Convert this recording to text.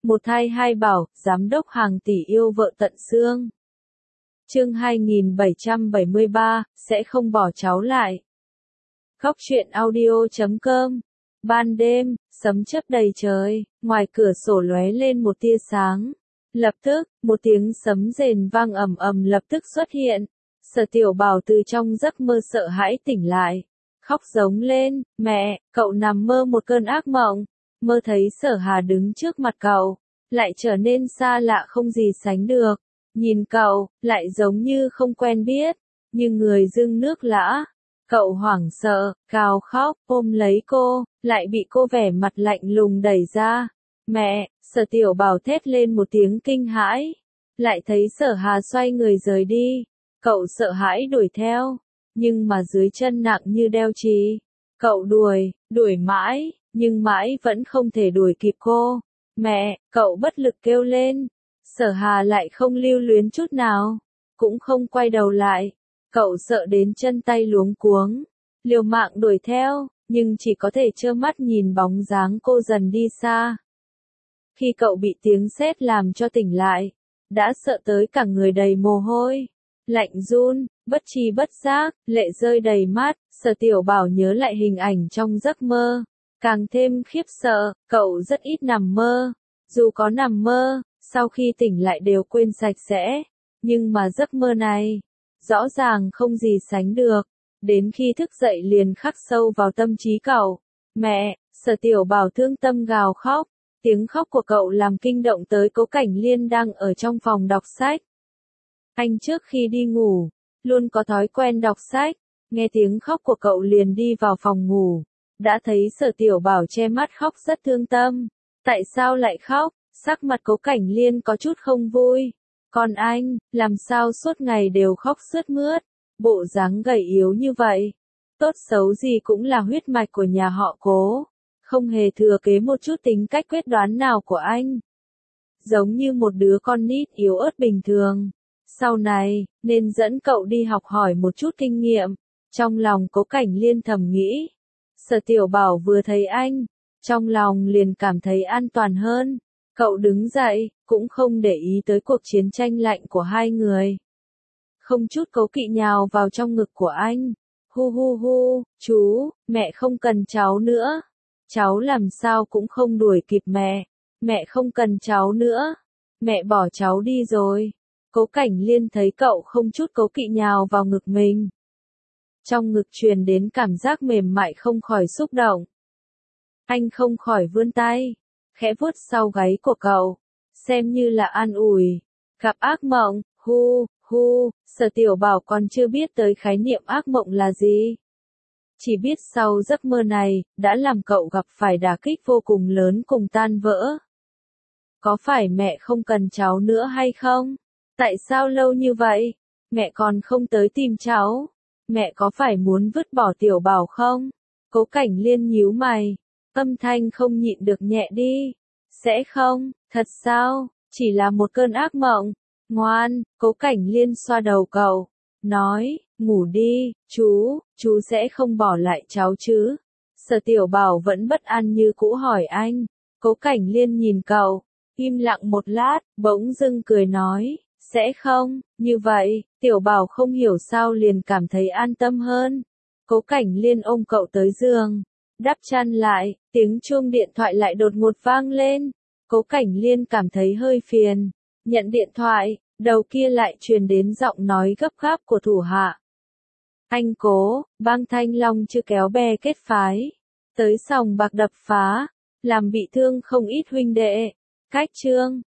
Một thai hai bảo, giám đốc hàng tỷ yêu vợ tận xương. Chương 2773, sẽ không bỏ cháu lại. Góc truyện audio.com. Ban đêm, sấm chớp đầy trời, ngoài cửa sổ lóe lên một tia sáng. Lập tức, một tiếng sấm rền vang ầm ầm lập tức xuất hiện. Sở Tiểu Bảo từ trong giấc mơ sợ hãi tỉnh lại, khóc giống lên, mẹ, cậu nằm mơ một cơn ác mộng, mơ thấy Sở Hà đứng trước mặt cậu, lại trở nên xa lạ không gì sánh được, nhìn cậu, lại giống như không quen biết, như người dưng nước lã. Cậu hoảng sợ, gào khóc, ôm lấy cô, lại bị cô vẻ mặt lạnh lùng đẩy ra. Mẹ, Sở Tiểu Bảo thét lên một tiếng kinh hãi, lại thấy Sở Hà xoay người rời đi. Cậu sợ hãi đuổi theo, nhưng mà dưới chân nặng như đeo chì. Cậu đuổi mãi, nhưng mãi vẫn không thể đuổi kịp cô. Mẹ, cậu bất lực kêu lên. Sở Hà lại không lưu luyến chút nào, cũng không quay đầu lại. Cậu sợ đến chân tay luống cuống, liều mạng đuổi theo, nhưng chỉ có thể trơ mắt nhìn bóng dáng cô dần đi xa. Khi cậu bị tiếng sét làm cho tỉnh lại, đã sợ tới cả người đầy mồ hôi, lạnh run, bất tri bất giác, lệ rơi đầy mắt. Sở Tiểu Bảo nhớ lại hình ảnh trong giấc mơ, càng thêm khiếp sợ. Cậu rất ít nằm mơ, dù có nằm mơ, sau khi tỉnh lại đều quên sạch sẽ, nhưng mà giấc mơ này, rõ ràng không gì sánh được, đến khi thức dậy liền khắc sâu vào tâm trí cậu. Mẹ, Sở Tiểu Bảo thương tâm gào khóc, tiếng khóc của cậu làm kinh động tới Cố Cảnh Liên đang ở trong phòng đọc sách. Anh trước khi đi ngủ, luôn có thói quen đọc sách, nghe tiếng khóc của cậu liền đi vào phòng ngủ, đã thấy Sở Tiểu Bảo che mắt khóc rất thương tâm. Tại sao lại khóc? Sắc mặt Cố Cảnh Liên có chút không vui. Còn anh, làm sao suốt ngày đều khóc sướt mướt, bộ dáng gầy yếu như vậy. Tốt xấu gì cũng là huyết mạch của nhà họ Cố, không hề thừa kế một chút tính cách quyết đoán nào của anh. Giống như một đứa con nít yếu ớt bình thường. Sau này, nên dẫn cậu đi học hỏi một chút kinh nghiệm. Trong lòng Cố Cảnh Liên thầm nghĩ. Sở Tiểu Bảo vừa thấy anh, trong lòng liền cảm thấy an toàn hơn. Cậu đứng dậy, cũng không để ý tới cuộc chiến tranh lạnh của hai người. Không chút cố kỵ nhào vào trong ngực của anh. Hu hu hu, chú, mẹ không cần cháu nữa. Cháu làm sao cũng không đuổi kịp mẹ. Mẹ không cần cháu nữa. Mẹ bỏ cháu đi rồi. Cố Cảnh Liên thấy cậu không chút cố kỵ nhào vào ngực mình. Trong ngực truyền đến cảm giác mềm mại không khỏi xúc động. Anh không khỏi vươn tay, khẽ vuốt sau gáy của cậu, xem như là an ủi. Gặp ác mộng, hu, Sở Tiểu Bảo còn chưa biết tới khái niệm ác mộng là gì. Chỉ biết sau giấc mơ này, đã làm cậu gặp phải đả kích vô cùng lớn cùng tan vỡ. Có phải mẹ không cần cháu nữa hay không? Tại sao lâu như vậy? Mẹ còn không tới tìm cháu. Mẹ có phải muốn vứt bỏ Tiểu Bảo không? Cố Cảnh Liên nhíu mày, âm thanh không nhịn được nhẹ đi. Sẽ không, thật sao? Chỉ là một cơn ác mộng. Ngoan, Cố Cảnh Liên xoa đầu cậu, nói, ngủ đi, chú sẽ không bỏ lại cháu chứ? Sở Tiểu Bảo vẫn bất an như cũ hỏi anh. Cố Cảnh Liên nhìn cậu, im lặng một lát, bỗng dưng cười nói, sẽ không. Như vậy, Tiểu Bảo không hiểu sao liền cảm thấy an tâm hơn. Cố Cảnh Liên ôm cậu tới giường, đắp chăn lại, tiếng chuông điện thoại lại đột ngột vang lên. Cố Cảnh Liên cảm thấy hơi phiền, nhận điện thoại, đầu kia lại truyền đến giọng nói gấp gáp của thủ hạ. Anh Cố, bang Thanh Long chưa kéo bè kết phái, tới sòng bạc đập phá, làm bị thương không ít huynh đệ. Cách chương